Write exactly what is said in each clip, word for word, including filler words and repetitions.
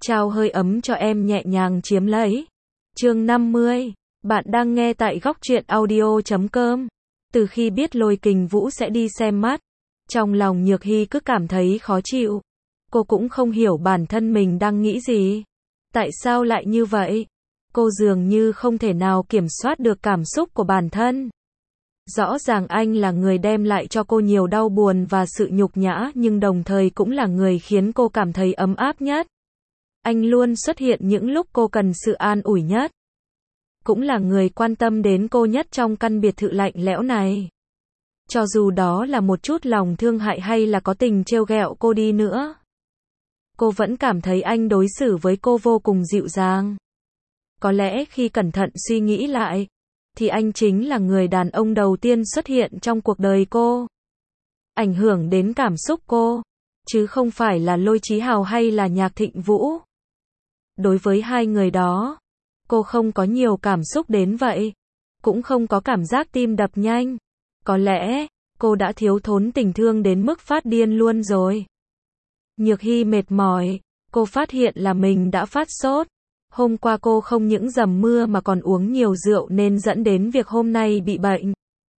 trao hơi ấm cho em nhẹ nhàng chiếm lấy. Chương năm mươi. Bạn đang nghe tại góc truyện audio chấm com. Từ khi biết Lôi Kình Vũ sẽ đi xem mắt, trong lòng Nhược Hy cứ cảm thấy khó chịu. Cô cũng không hiểu bản thân mình đang nghĩ gì. Tại sao lại như vậy? Cô dường như không thể nào kiểm soát được cảm xúc của bản thân. Rõ ràng anh là người đem lại cho cô nhiều đau buồn và sự nhục nhã, nhưng đồng thời cũng là người khiến cô cảm thấy ấm áp nhất. Anh luôn xuất hiện những lúc cô cần sự an ủi nhất. Cũng là người quan tâm đến cô nhất trong căn biệt thự lạnh lẽo này. Cho dù đó là một chút lòng thương hại hay là có tình trêu ghẹo cô đi nữa, cô vẫn cảm thấy anh đối xử với cô vô cùng dịu dàng. Có lẽ khi cẩn thận suy nghĩ lại, thì anh chính là người đàn ông đầu tiên xuất hiện trong cuộc đời cô, ảnh hưởng đến cảm xúc cô, chứ không phải là Lôi Chí Hào hay là Nhạc Thịnh Vũ. Đối với hai người đó, cô không có nhiều cảm xúc đến vậy, cũng không có cảm giác tim đập nhanh. Có lẽ, cô đã thiếu thốn tình thương đến mức phát điên luôn rồi. Nhược Hy mệt mỏi, cô phát hiện là mình đã phát sốt. Hôm qua cô không những dầm mưa mà còn uống nhiều rượu nên dẫn đến việc hôm nay bị bệnh.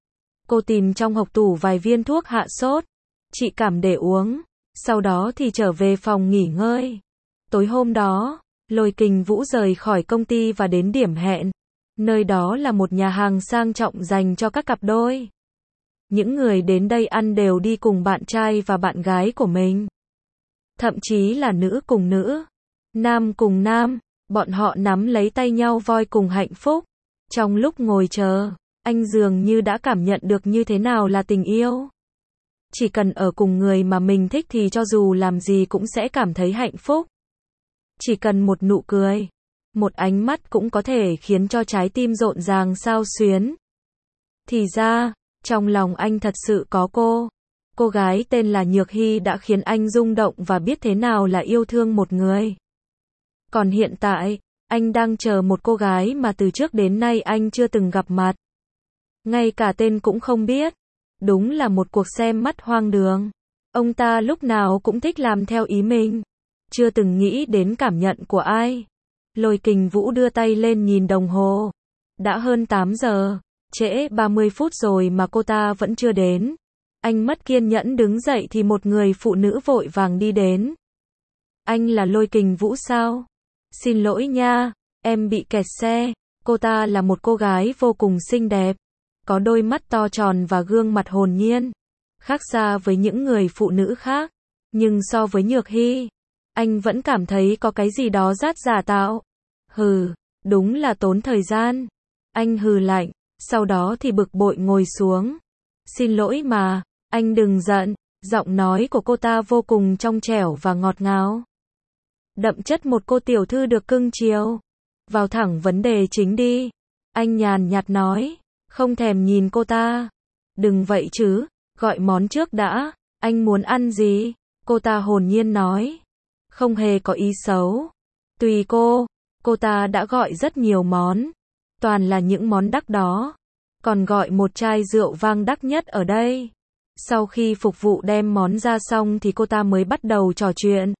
Cô tìm trong hộc tủ vài viên thuốc hạ sốt, trị cảm để uống, sau đó thì trở về phòng nghỉ ngơi. Tối hôm đó, Lôi Kình Vũ rời khỏi công ty và đến điểm hẹn. Nơi đó là một nhà hàng sang trọng dành cho các cặp đôi. Những người đến đây ăn đều đi cùng bạn trai và bạn gái của mình. Thậm chí là nữ cùng nữ, nam cùng nam, bọn họ nắm lấy tay nhau voi cùng hạnh phúc. Trong lúc ngồi chờ, anh dường như đã cảm nhận được như thế nào là tình yêu. Chỉ cần ở cùng người mà mình thích thì cho dù làm gì cũng sẽ cảm thấy hạnh phúc. Chỉ cần một nụ cười, một ánh mắt cũng có thể khiến cho trái tim rộn ràng xao xuyến. Thì ra, trong lòng anh thật sự có cô. Cô gái tên là Nhược Hy đã khiến anh rung động và biết thế nào là yêu thương một người. Còn hiện tại, anh đang chờ một cô gái mà từ trước đến nay anh chưa từng gặp mặt. Ngay cả tên cũng không biết. Đúng là một cuộc xem mắt hoang đường. Ông ta lúc nào cũng thích làm theo ý mình, chưa từng nghĩ đến cảm nhận của ai. Lôi Kình Vũ đưa tay lên nhìn đồng hồ. Đã hơn tám giờ, trễ ba mươi phút rồi mà cô ta vẫn chưa đến. Anh mất kiên nhẫn đứng dậy thì một người phụ nữ vội vàng đi đến. Anh là Lôi Kình Vũ sao? Xin lỗi nha, em bị kẹt xe. Cô ta là một cô gái vô cùng xinh đẹp, có đôi mắt to tròn và gương mặt hồn nhiên, khác xa với những người phụ nữ khác. Nhưng so với Nhược Hy, anh vẫn cảm thấy có cái gì đó rát giả tạo. Hừ, đúng là tốn thời gian. Anh hừ lạnh, sau đó thì bực bội ngồi xuống. Xin lỗi mà, anh đừng giận. Giọng nói của cô ta vô cùng trong trẻo và ngọt ngào, đậm chất một cô tiểu thư được cưng chiều. Vào thẳng vấn đề chính đi. Anh nhàn nhạt nói, không thèm nhìn cô ta. Đừng vậy chứ, gọi món trước đã. Anh muốn ăn gì? Cô ta hồn nhiên nói, không hề có ý xấu. Tùy cô. Cô ta đã gọi rất nhiều món, toàn là những món đắt đó. Còn gọi một chai rượu vang đắt nhất ở đây. Sau khi phục vụ đem món ra xong thì cô ta mới bắt đầu trò chuyện.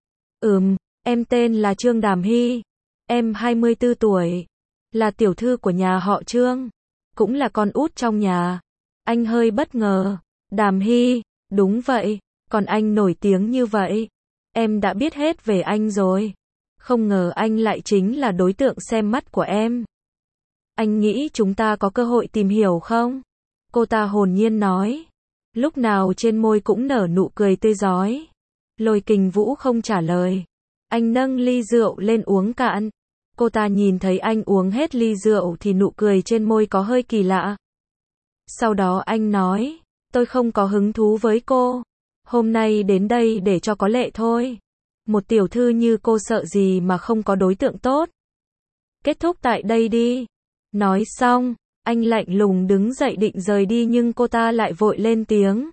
Ừm, em tên là Trương Đàm Hy. Em hai mươi tư tuổi. Là tiểu thư của nhà họ Trương. Cũng là con út trong nhà. Anh hơi bất ngờ. Đàm Hy, đúng vậy. Còn anh nổi tiếng như vậy. Em đã biết hết về anh rồi. Không ngờ anh lại chính là đối tượng xem mắt của em. Anh nghĩ chúng ta có cơ hội tìm hiểu không? Cô ta hồn nhiên nói. Lúc nào trên môi cũng nở nụ cười tươi rói. Lôi Kình Vũ không trả lời. Anh nâng ly rượu lên uống cạn. Cô ta nhìn thấy anh uống hết ly rượu thì nụ cười trên môi có hơi kỳ lạ. Sau đó anh nói, tôi không có hứng thú với cô. Hôm nay đến đây để cho có lệ thôi. Một tiểu thư như cô sợ gì mà không có đối tượng tốt. Kết thúc tại đây đi. Nói xong, anh lạnh lùng đứng dậy định rời đi nhưng cô ta lại vội lên tiếng.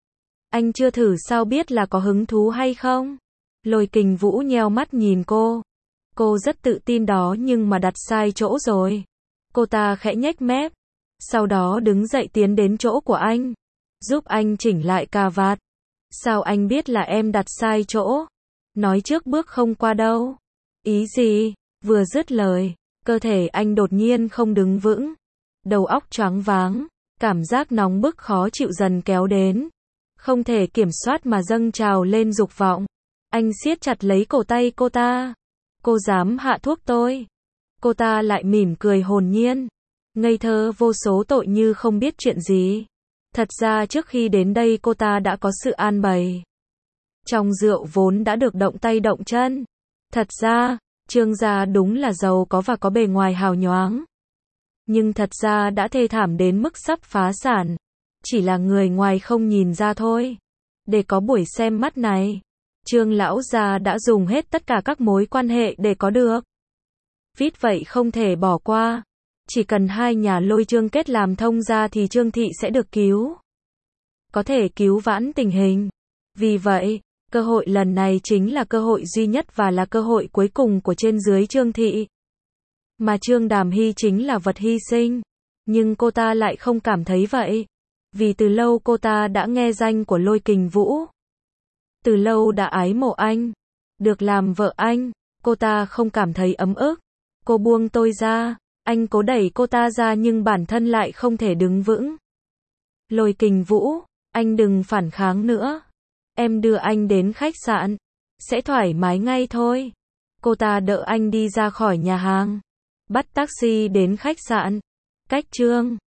Anh chưa thử sao biết là có hứng thú hay không? Lôi Kình Vũ nheo mắt nhìn cô. Cô rất tự tin đó nhưng mà đặt sai chỗ rồi. Cô ta khẽ nhếch mép. Sau đó đứng dậy tiến đến chỗ của anh. Giúp anh chỉnh lại cà vạt. Sao anh biết là em đặt sai chỗ? Nói trước bước không qua đâu. Ý gì? Vừa dứt lời, cơ thể anh đột nhiên không đứng vững. Đầu óc choáng váng, cảm giác nóng bức khó chịu dần kéo đến. Không thể kiểm soát mà dâng trào lên dục vọng. Anh siết chặt lấy cổ tay cô ta. Cô dám hạ thuốc tôi. Cô ta lại mỉm cười hồn nhiên. Ngây thơ vô số tội như không biết chuyện gì. Thật ra trước khi đến đây cô ta đã có sự an bày. Trong rượu vốn đã được động tay động chân. Thật ra, Trương gia đúng là giàu có và có bề ngoài hào nhoáng. Nhưng thật ra đã thê thảm đến mức sắp phá sản. Chỉ là người ngoài không nhìn ra thôi. Để có buổi xem mắt này, Trương lão gia đã dùng hết tất cả các mối quan hệ để có được. Vít vậy không thể bỏ qua. Chỉ cần hai nhà Lôi Trương kết làm thông gia thì Trương thị sẽ được cứu. Có thể cứu vãn tình hình. Vì vậy, cơ hội lần này chính là cơ hội duy nhất và là cơ hội cuối cùng của trên dưới Trương thị. Mà Trương Đàm Hy chính là vật hy sinh. Nhưng cô ta lại không cảm thấy vậy. Vì từ lâu cô ta đã nghe danh của Lôi Kình Vũ. Từ lâu đã ái mộ anh. Được làm vợ anh, cô ta không cảm thấy ấm ức. Cô buông tôi ra. Anh cố đẩy cô ta ra nhưng bản thân lại không thể đứng vững. Lôi Kình Vũ, anh đừng phản kháng nữa. Em đưa anh đến khách sạn. Sẽ thoải mái ngay thôi. Cô ta đỡ anh đi ra khỏi nhà hàng. Bắt taxi đến khách sạn. Cách Trương